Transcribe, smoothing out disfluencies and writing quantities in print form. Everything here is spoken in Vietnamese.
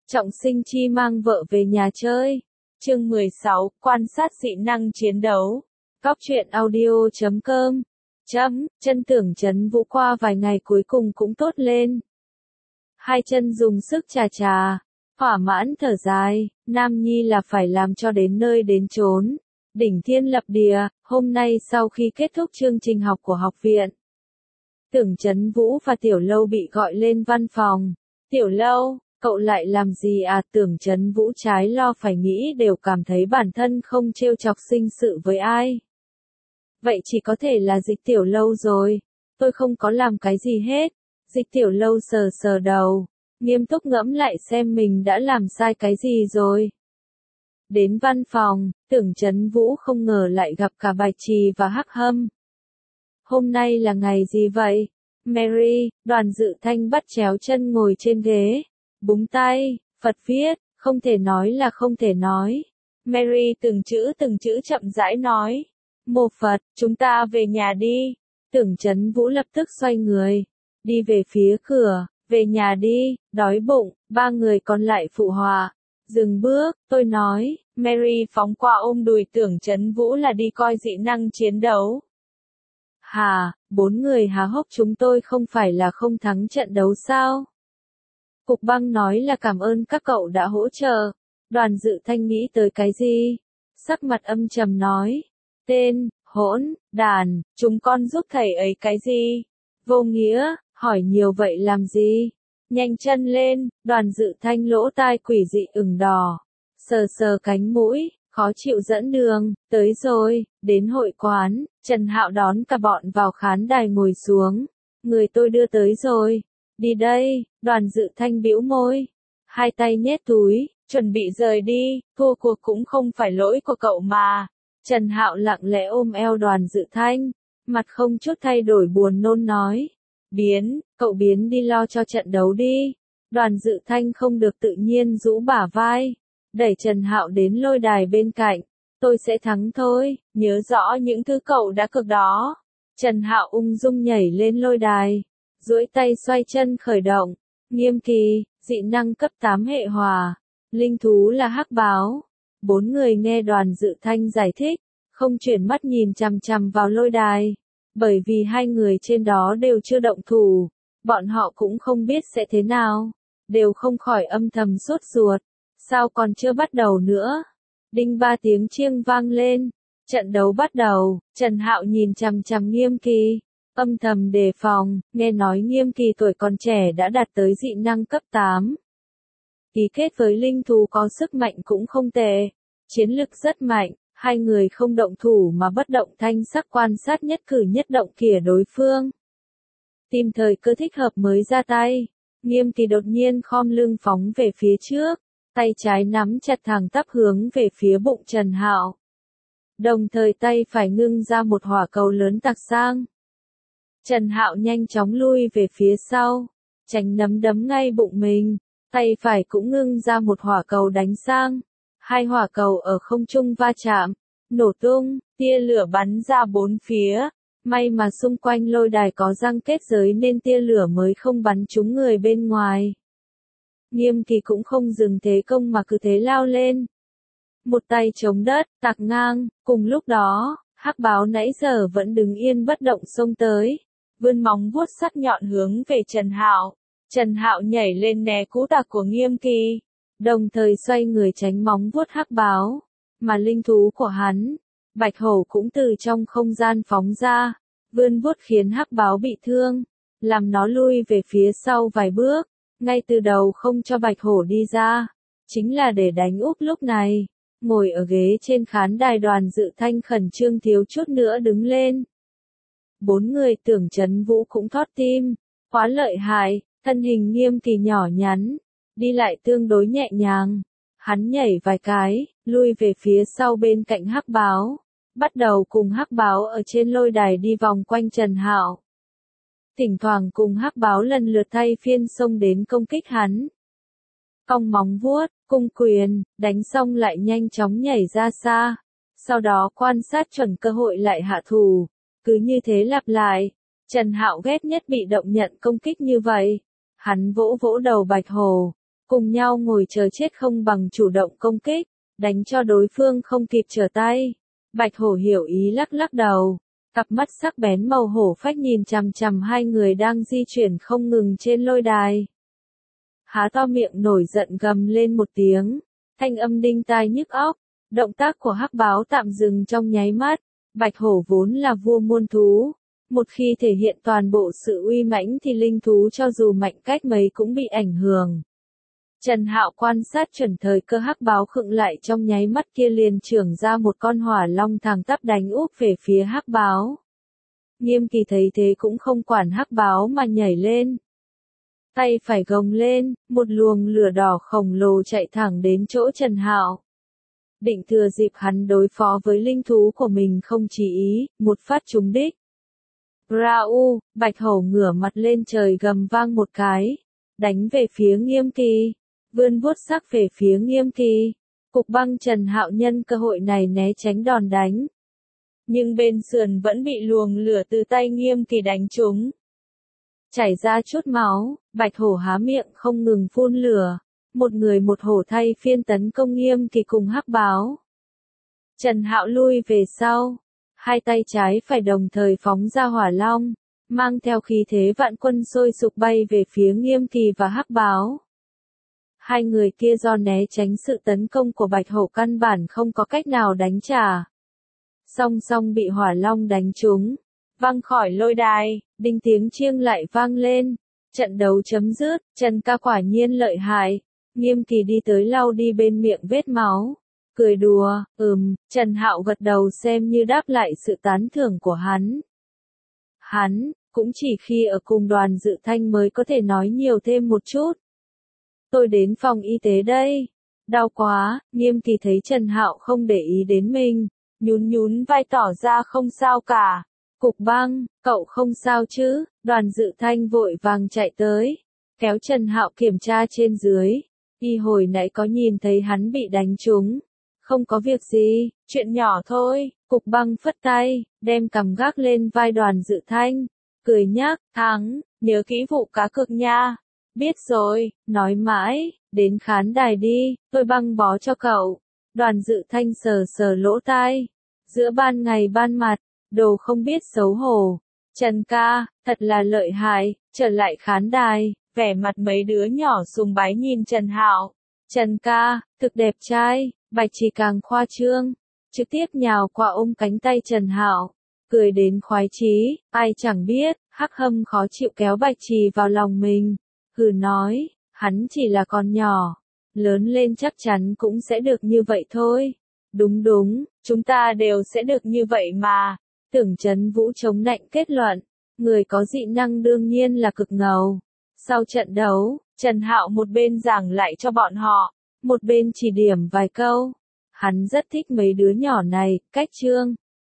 Trọng Sinh Chi mang vợ về nhà chơi. Chương 16, quan sát dị năng chiến đấu. Góc truyện audio.com. Chân tưởng Trấn Vũ qua vài ngày cuối cùng cũng tốt lên. Hai chân dùng sức chà chà, thỏa mãn thở dài, Nam Nhi là phải làm cho đến nơi đến chốn. Đỉnh thiên lập địa, hôm nay sau khi kết thúc chương trình học của học viện. Tưởng Trấn Vũ và Tiểu Lâu bị gọi lên văn phòng. Tiểu Lâu, cậu lại làm gì à? Tưởng Trấn Vũ trái lo phải nghĩ đều cảm thấy bản thân không trêu chọc sinh sự với ai. Vậy chỉ có thể là Dịch Tiểu Lâu rồi. Tôi không có làm cái gì hết. Dịch Tiểu Lâu sờ sờ đầu, nghiêm túc ngẫm lại xem mình đã làm sai cái gì rồi. Đến văn phòng, Tưởng Trấn Vũ không ngờ lại gặp cả Bạch Trì và Hắc Hâm. Hôm nay là ngày gì vậy? Mary, Đoàn Dự Thanh bắt chéo chân ngồi trên ghế, búng tay, Phật viết, không thể nói là không thể nói. Mary từng chữ chậm rãi nói. Mô Phật, chúng ta về nhà đi. Tưởng Trấn Vũ lập tức xoay người, đi về phía cửa, về nhà đi, đói bụng, ba người còn lại phụ họa. Dừng bước, tôi nói, Mary phóng qua ôm đùi Tưởng Trấn Vũ là đi coi dị năng chiến đấu. Hà, bốn người há hốc chúng tôi không phải là không thắng trận đấu sao? Cục Băng nói là cảm ơn các cậu đã hỗ trợ. Đoàn Dự Thanh nghĩ tới cái gì? Sắc mặt âm trầm nói. Tên, hỗn, đàn, chúng con giúp thầy ấy cái gì? Vô nghĩa, hỏi nhiều vậy làm gì? Nhanh chân lên, Đoàn Dự Thanh lỗ tai quỷ dị ửng đỏ. Sờ sờ cánh mũi, khó chịu dẫn đường, tới rồi, đến hội quán, Trần Hạo đón cả bọn vào khán đài ngồi xuống. Người tôi đưa tới rồi. Đi đây, Đoàn Dự Thanh bĩu môi. Hai tay nhét túi, chuẩn bị rời đi, thua cuộc cũng không phải lỗi của cậu mà. Trần Hạo lặng lẽ ôm eo Đoàn Dự Thanh, mặt không chút thay đổi buồn nôn nói. Cậu biến đi lo cho trận đấu đi. Đoàn Dự Thanh không được tự nhiên rũ bả vai, đẩy Trần Hạo đến lôi đài bên cạnh. Tôi sẽ thắng thôi, nhớ rõ những thứ cậu đã cược đó. Trần Hạo ung dung nhảy lên lôi đài, duỗi tay xoay chân khởi động. Nghiêm Kỳ, dị năng cấp 8 hệ hỏa, linh thú là hắc báo. Bốn người nghe Đoàn Dự Thanh giải thích, không chuyển mắt nhìn chằm chằm vào lôi đài, bởi vì hai người trên đó đều chưa động thủ, bọn họ cũng không biết sẽ thế nào, đều không khỏi âm thầm sốt ruột. Sao còn chưa bắt đầu nữa? Đinh ba tiếng chiêng vang lên, trận đấu bắt đầu. Trần Hạo nhìn chằm chằm Nghiêm Kỳ, âm thầm đề phòng, nghe nói Nghiêm Kỳ tuổi còn trẻ đã đạt tới dị năng cấp 8. Ký kết với linh thú có sức mạnh cũng không tệ, chiến lực rất mạnh, hai người không động thủ mà bất động thanh sắc quan sát nhất cử nhất động của đối phương. Tìm thời cơ thích hợp mới ra tay, Nghiêm Kỳ đột nhiên khom lưng phóng về phía trước, tay trái nắm chặt thẳng tắp hướng về phía bụng Trần Hạo. Đồng thời tay phải ngưng ra một hỏa cầu lớn tạc sang. Trần Hạo nhanh chóng lui về phía sau, tránh nắm đấm ngay bụng mình, tay phải cũng ngưng ra một hỏa cầu đánh sang. Hai hỏa cầu ở không trung va chạm, nổ tung, tia lửa bắn ra bốn phía. May mà xung quanh lôi đài có răng kết giới nên tia lửa mới không bắn trúng người bên ngoài. Nghiêm Kỳ cũng không dừng thế công mà cứ thế lao lên. Một tay chống đất, tạc ngang, cùng lúc đó, hắc báo nãy giờ vẫn đứng yên bất động xông tới, vươn móng vuốt sắc nhọn hướng về Trần Hạo. Trần Hạo nhảy lên né cú tạc của Nghiêm Kỳ, đồng thời xoay người tránh móng vuốt hắc báo, mà linh thú của hắn, Bạch Hổ cũng từ trong không gian phóng ra, vươn vuốt khiến hắc báo bị thương, làm nó lui về phía sau vài bước, ngay từ đầu không cho Bạch Hổ đi ra, chính là để đánh úp. Lúc này, ngồi ở ghế trên khán đài Đoàn Dự Thanh khẩn trương thiếu chút nữa đứng lên. Bốn người Tưởng Trấn Vũ cũng thót tim, quá lợi hại, thân hình Nghiêm Kỳ nhỏ nhắn, đi lại tương đối nhẹ nhàng. Hắn nhảy vài cái, lui về phía sau bên cạnh hắc báo, bắt đầu cùng hắc báo ở trên lôi đài đi vòng quanh Trần Hạo. Thỉnh thoảng cùng hắc báo lần lượt thay phiên xông đến công kích hắn. Cong móng vuốt, cung quyền, đánh xong lại nhanh chóng nhảy ra xa, sau đó quan sát chuẩn cơ hội lại hạ thủ, cứ như thế lặp lại. Trần Hạo ghét nhất bị động nhận công kích như vậy. Hắn vỗ vỗ đầu Bạch Hổ, cùng nhau ngồi chờ chết không bằng chủ động công kích, đánh cho đối phương không kịp trở tay. Bạch hổ hiểu ý lắc lắc đầu, cặp mắt sắc bén màu hổ phách nhìn chằm chằm hai người đang di chuyển không ngừng trên lôi đài. Há to miệng nổi giận gầm lên một tiếng, thanh âm đinh tai nhức óc, động tác của hắc báo tạm dừng trong nháy mắt. Bạch hổ vốn là vua muôn thú, một khi thể hiện toàn bộ sự uy mãnh thì linh thú cho dù mạnh cách mấy cũng bị ảnh hưởng. Trần Hạo quan sát chuẩn thời cơ hắc báo khựng lại trong nháy mắt kia liền chưởng ra một con hỏa long thẳng tắp đánh úp về phía hắc báo. Nghiêm Kỳ thấy thế cũng không quản hắc báo mà nhảy lên. Tay phải gồng lên, một luồng lửa đỏ khổng lồ chạy thẳng đến chỗ Trần Hạo. Định thừa dịp hắn đối phó với linh thú của mình không chí ý, một phát trúng đích. Rau, Bạch hổ ngửa mặt lên trời gầm vang một cái, đánh về phía Nghiêm Kỳ, vươn vuốt sắc về phía Nghiêm Kỳ. Cục Băng Trần Hạo nhân cơ hội này né tránh đòn đánh. Nhưng bên sườn vẫn bị luồng lửa từ tay Nghiêm Kỳ đánh trúng. Chảy ra chút máu, Bạch hổ há miệng không ngừng phun lửa. Một người một hổ thay phiên tấn công Nghiêm Kỳ cùng hắc báo. Trần Hạo lui về sau, hai tay trái phải đồng thời phóng ra hỏa long, mang theo khí thế vạn quân sôi sục bay về phía Nghiêm Kỳ và hắc báo. Hai người kia do né tránh sự tấn công của Bạch hổ căn bản không có cách nào đánh trả. Song song bị hỏa long đánh trúng, văng khỏi lôi đài, đinh tiếng chiêng lại vang lên. Trận đấu chấm dứt, Trần ca quả nhiên lợi hại. Nghiêm Kỳ đi tới lau đi bên miệng vết máu, cười đùa, Trần Hạo gật đầu xem như đáp lại sự tán thưởng của hắn. Hắn, cũng chỉ khi ở cùng Đoàn Dự Thanh mới có thể nói nhiều thêm một chút. Tôi đến phòng y tế đây. Đau quá, Nghiêm Kỳ thấy Trần Hạo không để ý đến mình, nhún nhún vai tỏ ra không sao cả. Cục Băng, cậu không sao chứ? Đoàn Dự Thanh vội vàng chạy tới, kéo Trần Hạo kiểm tra trên dưới. Y hồi nãy có nhìn thấy hắn bị đánh trúng. Không có việc gì, chuyện nhỏ thôi. Cục Băng phất tay, đem cằm gác lên vai Đoàn Dự Thanh, cười nhắc, Thắng, nhớ kỹ vụ cá cược nha. Biết rồi, nói mãi, đến khán đài đi, tôi băng bó cho cậu. Đoàn Dự Thanh sờ sờ lỗ tai, giữa ban ngày ban mặt, đồ không biết xấu hổ. Trần ca, thật là lợi hại. Trở lại khán đài, vẻ mặt mấy đứa nhỏ sùng bái nhìn Trần Hạo. Trần ca, thực đẹp trai. Bạch Trì càng khoa trương, trực tiếp nhào qua ôm cánh tay Trần Hạo, cười đến khoái chí. Ai chẳng biết, Hắc Hâm khó chịu kéo Bạch Trì vào lòng mình, hừ nói, hắn chỉ là con nhỏ, lớn lên chắc chắn cũng sẽ được như vậy thôi. Đúng đúng, chúng ta đều sẽ được như vậy mà. Tưởng Trấn Vũ chống nạnh kết luận, người có dị năng đương nhiên là cực ngầu. Sau trận đấu, Trần Hạo một bên giảng lại cho bọn họ, một bên chỉ điểm vài câu. Hắn rất thích mấy đứa nhỏ này, cách Trương